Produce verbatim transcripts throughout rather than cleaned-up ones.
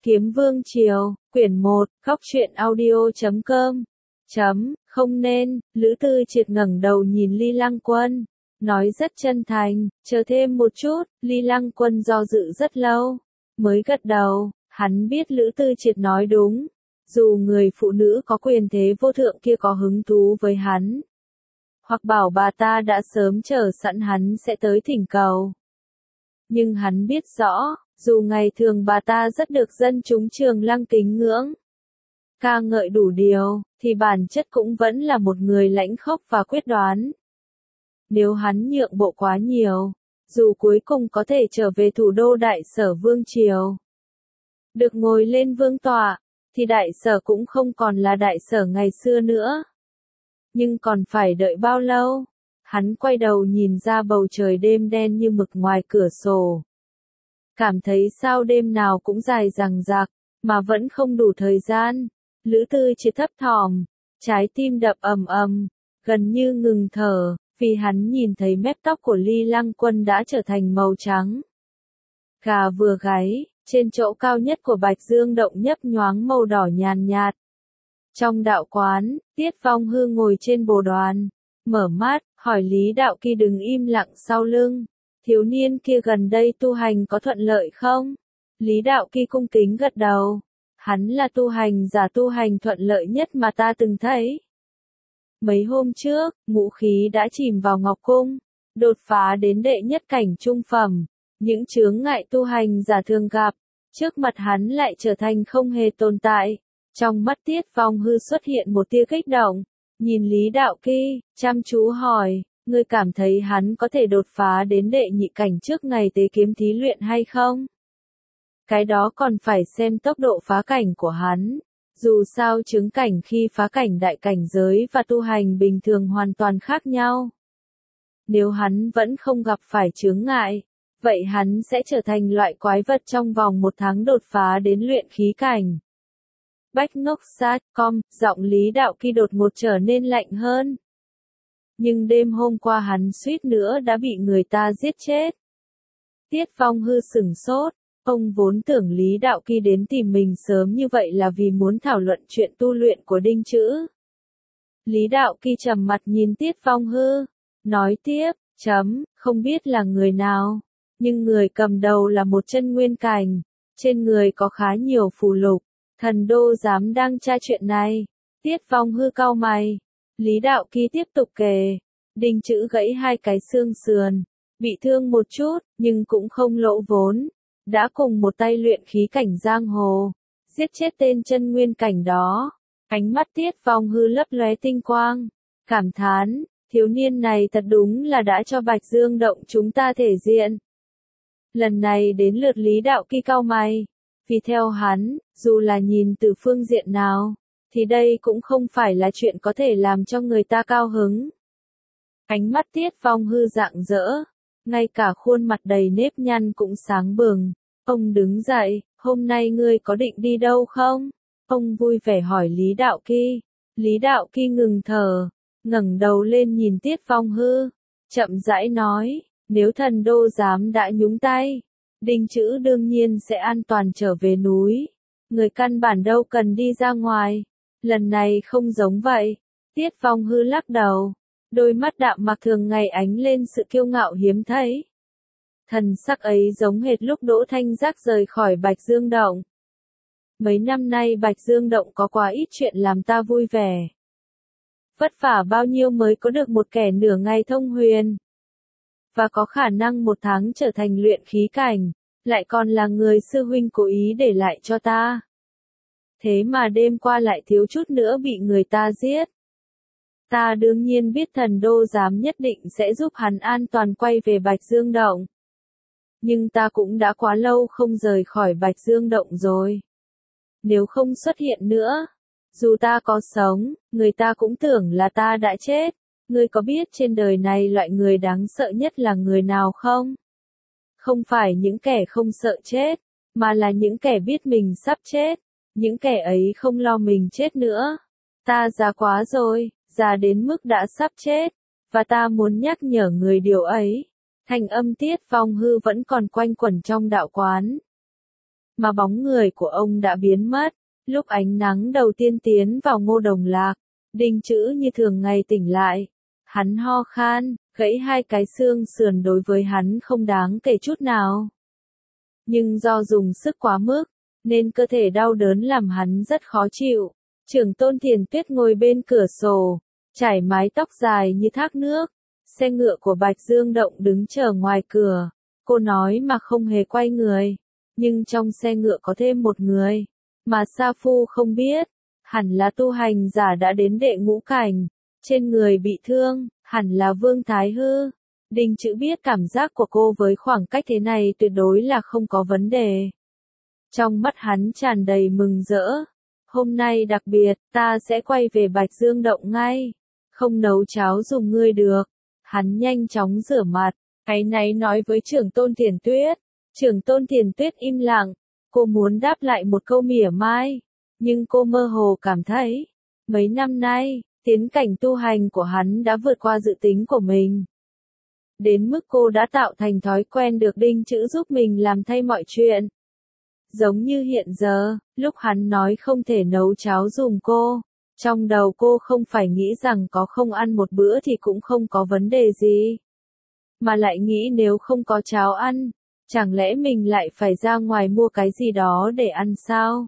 Kiếm Vương Triều, quyển một, góc truyện audio chấm com. Chấm, không nên, Lữ Tư Triệt ngẩng đầu nhìn Ly Lăng Quân, nói rất chân thành, chờ thêm một chút. Ly Lăng Quân do dự rất lâu, mới gật đầu. Hắn biết Lữ Tư Triệt nói đúng, dù người phụ nữ có quyền thế vô thượng kia có hứng thú với hắn, hoặc bảo bà ta đã sớm chờ sẵn hắn sẽ tới thỉnh cầu. Nhưng hắn biết rõ, dù ngày thường bà ta rất được dân chúng Trường Lăng kính ngưỡng, ca ngợi đủ điều, thì bản chất cũng vẫn là một người lãnh khốc và quyết đoán. Nếu hắn nhượng bộ quá nhiều, dù cuối cùng có thể trở về thủ đô Đại Sở Vương Triều, được ngồi lên vương tọa, thì Đại Sở cũng không còn là Đại Sở ngày xưa nữa. Nhưng còn phải đợi bao lâu? Hắn quay đầu nhìn ra bầu trời đêm đen như mực ngoài cửa sổ. Cảm thấy sao đêm nào cũng dài dằng dặc, mà vẫn không đủ thời gian. Lữ Tư Triệt thấp thỏm, trái tim đập ầm ầm, gần như ngừng thở, vì hắn nhìn thấy mép tóc của Ly Lăng Quân đã trở thành màu trắng. Gà vừa gáy, trên chỗ cao nhất của Bạch Dương Động nhấp nhoáng màu đỏ nhàn nhạt. Trong đạo quán, Tiết Phong Hư ngồi trên bồ đoàn, mở mắt, hỏi Lý Đạo Kỳ đứng im lặng sau lưng. Thiếu niên kia gần đây tu hành có thuận lợi không? Lý Đạo Kỳ cung kính gật đầu. Hắn là tu hành giả tu hành thuận lợi nhất mà ta từng thấy. Mấy hôm trước, ngũ khí đã chìm vào Ngọc Cung, đột phá đến đệ nhất cảnh trung phẩm. Những chướng ngại tu hành giả thường gặp, trước mặt hắn lại trở thành không hề tồn tại. Trong mắt Tiết Phong Hư xuất hiện một tia kích động, nhìn Lý Đạo Kỳ, chăm chú hỏi, ngươi cảm thấy hắn có thể đột phá đến đệ nhị cảnh trước ngày tế kiếm thí luyện hay không? Cái đó còn phải xem tốc độ phá cảnh của hắn. Dù sao chứng cảnh khi phá cảnh đại cảnh giới và tu hành bình thường hoàn toàn khác nhau. Nếu hắn vẫn không gặp phải chướng ngại, vậy hắn sẽ trở thành loại quái vật trong vòng một tháng đột phá đến luyện khí cảnh. Bách ngốc sát com, giọng Lý Đạo Kỳ đột ngột trở nên lạnh hơn. Nhưng đêm hôm qua hắn suýt nữa đã bị người ta giết chết. Tiết Phong Hư sửng sốt, ông vốn tưởng Lý Đạo Kỳ đến tìm mình sớm như vậy là vì muốn thảo luận chuyện tu luyện của Đinh Chữ. Lý Đạo Kỳ trầm mặt nhìn Tiết Phong Hư, nói tiếp, chấm, không biết là người nào, nhưng người cầm đầu là một chân nguyên cảnh, trên người có khá nhiều phù lục. Thần đô dám đang tra chuyện này. Tiết Phong Hư cau mày. Lý Đạo Kỳ tiếp tục kể. Đinh Chữ gãy hai cái xương sườn, bị thương một chút, nhưng cũng không lỗ vốn. Đã cùng một tay luyện khí cảnh giang hồ, giết chết tên chân nguyên cảnh đó. Ánh mắt Tiết Phong Hư lấp lóe tinh quang, cảm thán, thiếu niên này thật đúng là đã cho Bạch Dương Động chúng ta thể diện. Lần này đến lượt Lý Đạo Kỳ cau mày. Vì theo hắn, dù là nhìn từ phương diện nào, thì đây cũng không phải là chuyện có thể làm cho người ta cao hứng. Ánh mắt Tiết Phong Hư rạng rỡ, ngay cả khuôn mặt đầy nếp nhăn cũng sáng bừng. Ông đứng dậy, hôm nay ngươi có định đi đâu không? Ông vui vẻ hỏi Lý Đạo Kỳ. Lý Đạo Kỳ ngừng thở, ngẩng đầu lên nhìn Tiết Phong Hư, chậm rãi nói, nếu thần đô giám đã nhúng tay, Đinh Chữ đương nhiên sẽ an toàn trở về núi. Người căn bản đâu cần đi ra ngoài. Lần này không giống vậy. Tiết Phong Hư lắc đầu. Đôi mắt đạm mạc thường ngày ánh lên sự kiêu ngạo hiếm thấy. Thần sắc ấy giống hệt lúc Đỗ Thanh Giác rời khỏi Bạch Dương Động. Mấy năm nay Bạch Dương Động có quá ít chuyện làm ta vui vẻ. Vất vả bao nhiêu mới có được một kẻ nửa ngày thông huyền. Và có khả năng một tháng trở thành luyện khí cảnh, lại còn là người sư huynh cố ý để lại cho ta. Thế mà đêm qua lại thiếu chút nữa bị người ta giết. Ta đương nhiên biết thần đô giám nhất định sẽ giúp hắn an toàn quay về Bạch Dương Động. Nhưng ta cũng đã quá lâu không rời khỏi Bạch Dương Động rồi. Nếu không xuất hiện nữa, dù ta có sống, người ta cũng tưởng là ta đã chết. Ngươi có biết trên đời này loại người đáng sợ nhất là người nào không? Không phải những kẻ không sợ chết, mà là những kẻ biết mình sắp chết. Những kẻ ấy không lo mình chết nữa. Ta già quá rồi, già đến mức đã sắp chết, và ta muốn nhắc nhở người điều ấy. Thanh âm Tiết Phong Hư vẫn còn quanh quẩn trong đạo quán. mà bóng người của ông đã biến mất. Lúc ánh nắng đầu tiên tiến vào Ngô Đồng Lạc, Đinh Chữ như thường ngày tỉnh lại. Hắn ho khan, gãy hai cái xương sườn đối với hắn không đáng kể chút nào. Nhưng do dùng sức quá mức, nên cơ thể đau đớn làm hắn rất khó chịu. Trưởng tôn Thiền Tuyết ngồi bên cửa sổ, trải mái tóc dài như thác nước. Xe ngựa của Bạch Dương Động đứng chờ ngoài cửa. Cô nói mà không hề quay người. Nhưng trong xe ngựa có thêm một người. Mà Sa Phu không biết. Hẳn là tu hành giả đã đến đệ ngũ cảnh. Trên người bị thương, hẳn là Vương Thái Hư. Đinh Chữ biết cảm giác của cô với khoảng cách thế này tuyệt đối là không có vấn đề. Trong mắt hắn tràn đầy mừng rỡ. Hôm nay đặc biệt, ta sẽ quay về Bạch Dương Động ngay. Không nấu cháo dùng ngươi được. Hắn nhanh chóng rửa mặt, áy náy nói với trưởng tôn Thiền Tuyết. Trưởng tôn Thiền Tuyết im lặng, cô muốn đáp lại một câu mỉa mai, nhưng cô mơ hồ cảm thấy, mấy năm nay, tiến cảnh tu hành của hắn đã vượt qua dự tính của mình. Đến mức cô đã tạo thành thói quen được Đinh Chữ giúp mình làm thay mọi chuyện. Giống như hiện giờ, lúc hắn nói không thể nấu cháo dùng cô. Trong đầu cô không phải nghĩ rằng có không ăn một bữa thì cũng không có vấn đề gì. Mà lại nghĩ nếu không có cháo ăn, chẳng lẽ mình lại phải ra ngoài mua cái gì đó để ăn sao?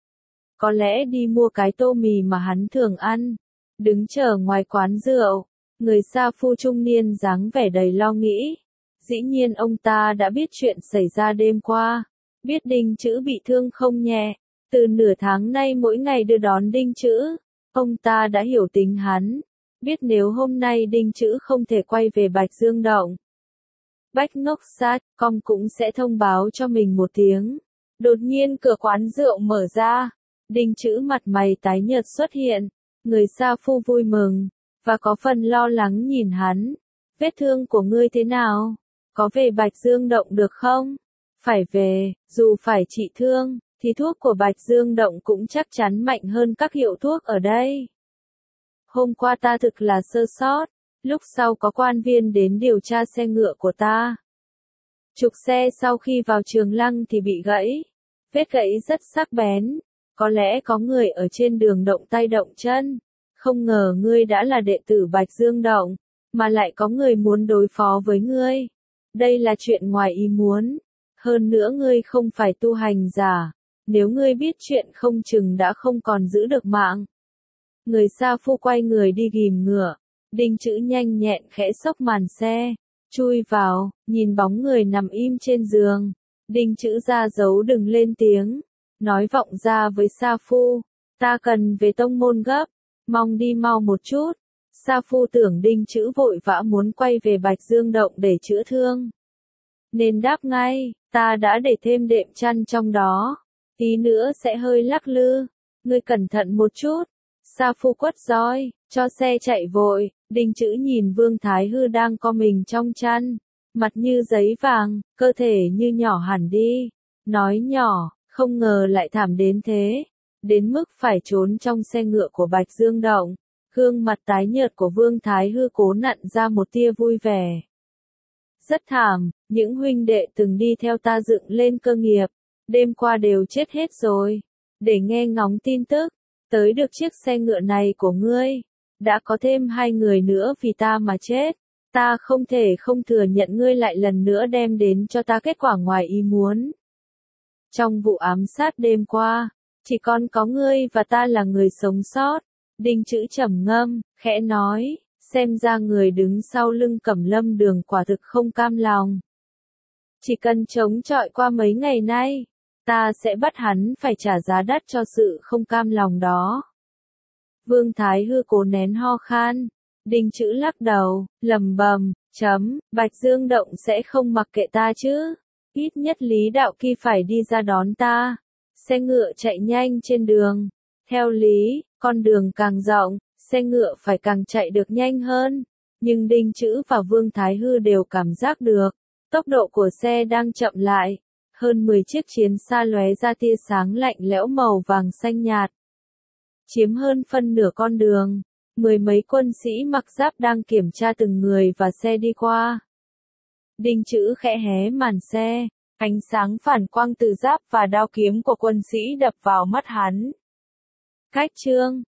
Có lẽ đi mua cái tô mì mà hắn thường ăn. Đứng chờ ngoài quán rượu, người Sa Phu trung niên dáng vẻ đầy lo nghĩ. Dĩ nhiên ông ta đã biết chuyện xảy ra đêm qua. Biết Đinh Chữ bị thương không nhẹ. Từ nửa tháng nay mỗi ngày đưa đón Đinh Chữ. Ông ta đã hiểu tính hắn, biết nếu hôm nay Đinh Chữ không thể quay về Bạch Dương Động, Bách Ngốc Sát com cũng sẽ thông báo cho mình một tiếng. Đột nhiên cửa quán rượu mở ra, Đinh Chữ mặt mày tái nhợt xuất hiện, người Sa Phu vui mừng, và có phần lo lắng nhìn hắn. Vết thương của ngươi thế nào? Có về Bạch Dương Động được không? Phải về, dù phải trị thương. Thì thuốc của Bạch Dương Động cũng chắc chắn mạnh hơn các hiệu thuốc ở đây. Hôm qua ta thực là sơ sót, lúc sau có quan viên đến điều tra xe ngựa của ta. Trục xe sau khi vào Trường Lăng thì bị gãy, vết gãy rất sắc bén, có lẽ có người ở trên đường động tay động chân. Không ngờ ngươi đã là đệ tử Bạch Dương Động, mà lại có người muốn đối phó với ngươi. Đây là chuyện ngoài ý muốn, hơn nữa ngươi không phải tu hành giả. Nếu ngươi biết chuyện không chừng đã không còn giữ được mạng. Người Sa Phu quay người đi ghìm ngựa. Đinh Chữ nhanh nhẹn khẽ xốc màn xe. Chui vào, nhìn bóng người nằm im trên giường. Đinh Chữ ra dấu đừng lên tiếng. Nói vọng ra với Sa Phu. Ta cần về tông môn gấp. Mong đi mau một chút. Sa Phu tưởng Đinh Chữ vội vã muốn quay về Bạch Dương Động để chữa thương. Nên đáp ngay, ta đã để thêm đệm chăn trong đó. Tí nữa sẽ hơi lắc lư, ngươi cẩn thận một chút. Sa Phu quất roi, cho xe chạy vội. Đinh Chữ nhìn Vương Thái Hư đang co mình trong chăn, mặt như giấy vàng, cơ thể như nhỏ hẳn đi. Nói nhỏ, không ngờ lại thảm đến thế, đến mức phải trốn trong xe ngựa của Bạch Dương Động. Gương mặt tái nhợt của Vương Thái Hư cố nặn ra một tia vui vẻ. Rất thảm, những huynh đệ từng đi theo ta dựng lên cơ nghiệp. Đêm qua đều chết hết rồi. Để nghe ngóng tin tức, tới được chiếc xe ngựa này của ngươi, đã có thêm hai người nữa vì ta mà chết. Ta không thể không thừa nhận ngươi lại lần nữa đem đến cho ta kết quả ngoài ý muốn. Trong vụ ám sát đêm qua, chỉ còn có ngươi và ta là người sống sót. Đinh Chữ trầm ngâm, khẽ nói, xem ra người đứng sau lưng Cẩm Lâm Đường quả thực không cam lòng. Chỉ cần chống chọi qua mấy ngày nay, ta sẽ bắt hắn phải trả giá đắt cho sự không cam lòng đó. Vương Thái Hư cố nén ho khan. Đinh Chữ lắc đầu, lầm bầm, chấm, Bạch Dương Động sẽ không mặc kệ ta chứ. Ít nhất Lý Đạo Kỳ phải đi ra đón ta. Xe ngựa chạy nhanh trên đường. Theo lý, con đường càng rộng, xe ngựa phải càng chạy được nhanh hơn. Nhưng Đinh Chữ và Vương Thái Hư đều cảm giác được. Tốc độ của xe đang chậm lại. Hơn mười chiếc chiến xa lóe ra tia sáng lạnh lẽo màu vàng xanh nhạt. Chiếm hơn phân nửa con đường. Mười mấy quân sĩ mặc giáp đang kiểm tra từng người và xe đi qua. Đinh Chữ khẽ hé màn xe. Ánh sáng phản quang từ giáp và đao kiếm của quân sĩ đập vào mắt hắn. Cách chương